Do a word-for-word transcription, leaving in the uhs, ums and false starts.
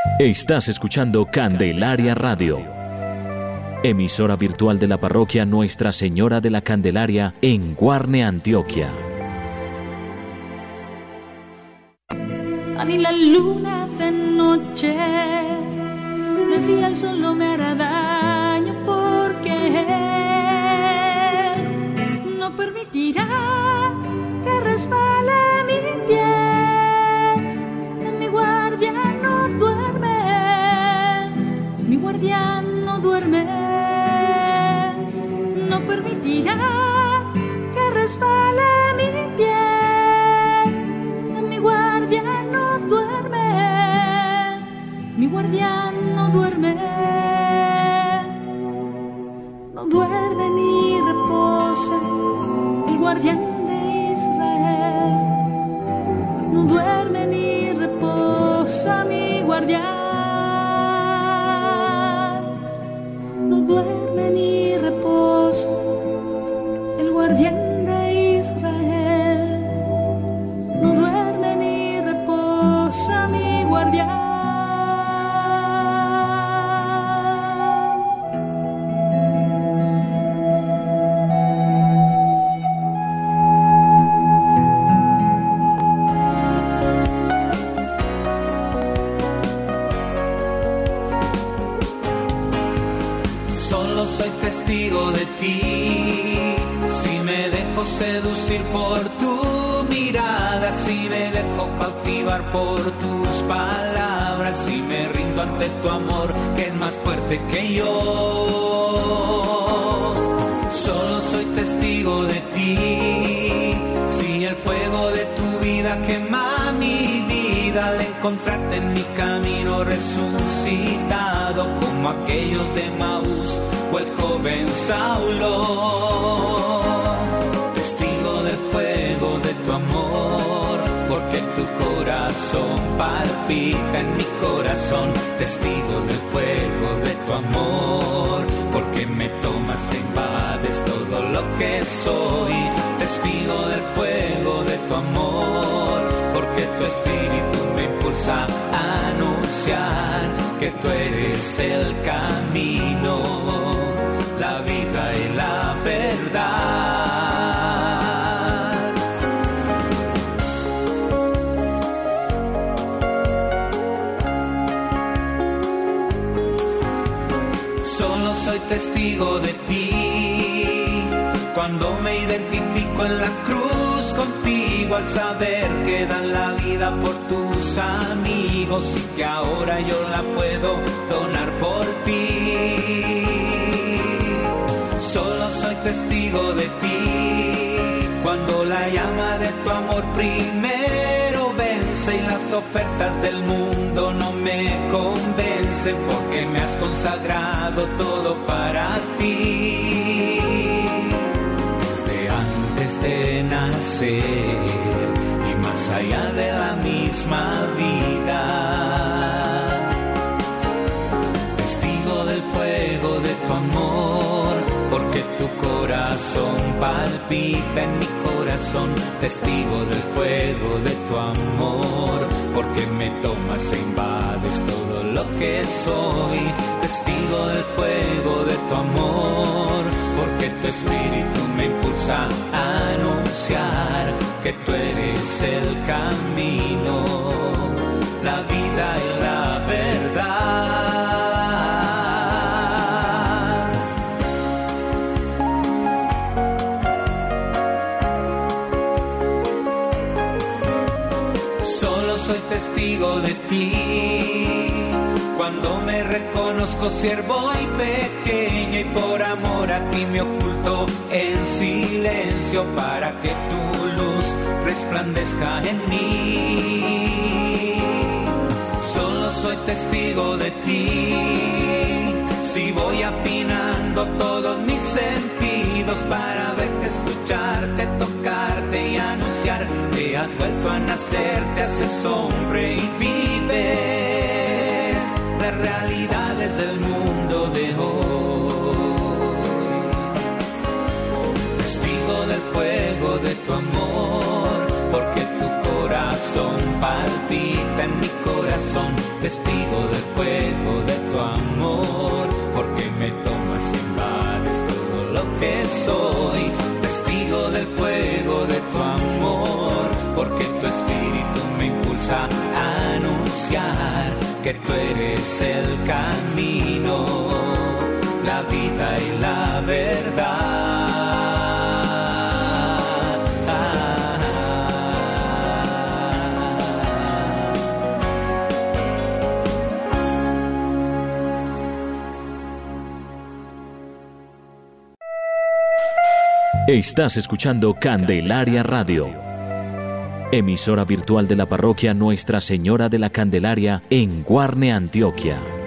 Estás escuchando Candelaria Radio, emisora virtual de la parroquia Nuestra Señora de la Candelaria en Guarne, Antioquia. A mí la luna de noche, de día el sol no me hará daño, porque no permitirá que resbale mi pie. Mi guardián no duerme, mi guardián no duerme, no permitirá que resbale mi pie. Mi guardián no duerme, mi guardián no duerme, no duerme ni reposa, el guardián de Israel. No duerme ni reposa mi guardián, no duerme ni reposa el guardián de Israel. No duerme ni reposa mi guardián. Soy testigo de ti, si me dejo seducir por tu mirada, si me dejo cautivar por tus palabras, si me rindo ante tu amor que es más fuerte que yo. Solo soy testigo de ti, si el fuego de tu vida quema mi vida, al encontrarte en mi camino resucitado, como aquellos de Maús o el joven Saulo. Testigo del fuego de tu amor, porque tu corazón palpita en mi corazón. Testigo del fuego de tu amor, porque me tomas e invades todo lo que soy. Testigo del fuego de tu amor, porque tu espíritu me impulsa a anunciar que tú eres el camino, la vida y la verdad. Solo soy testigo de ti, cuando me identifico en la cruz contigo, al saber que dan la vida por tus amigos y que ahora yo la puedo donar por ti. Solo soy testigo de ti, cuando la llama de tu amor primero vence y las ofertas del mundo no me convencen, porque me has consagrado todo para ti. Desde antes de nacer y más allá de la misma vida, testigo del fuego de tu amor, porque tu corazón palpita en mi corazón. Testigo del fuego de tu amor, porque me tomas e invades todo lo que soy. Testigo del fuego de tu amor, porque tu espíritu me impulsa a anunciar que tú eres el camino, la vida y la verdad. Soy testigo de ti, cuando me reconozco siervo y pequeño, y por amor a ti me oculto en silencio para que tu luz resplandezca en mí. Solo soy testigo de ti, si voy afinando todos mis sentidos para verte, escucharte, tocarte y anunciar que has vuelto a nacer, te haces hombre y vives las realidades del mundo de hoy. Testigo del fuego de tu amor, porque tu corazón palpita en mi corazón, testigo del fuego de tu amor, porque me tomas y invades todo lo que soy, testigo del fuego de tu amor, porque tu espíritu me impulsa a anunciar que tú eres el camino, la vida y la verdad. Estás escuchando Candelaria Radio, emisora virtual de la parroquia Nuestra Señora de la Candelaria en Guarne, Antioquia.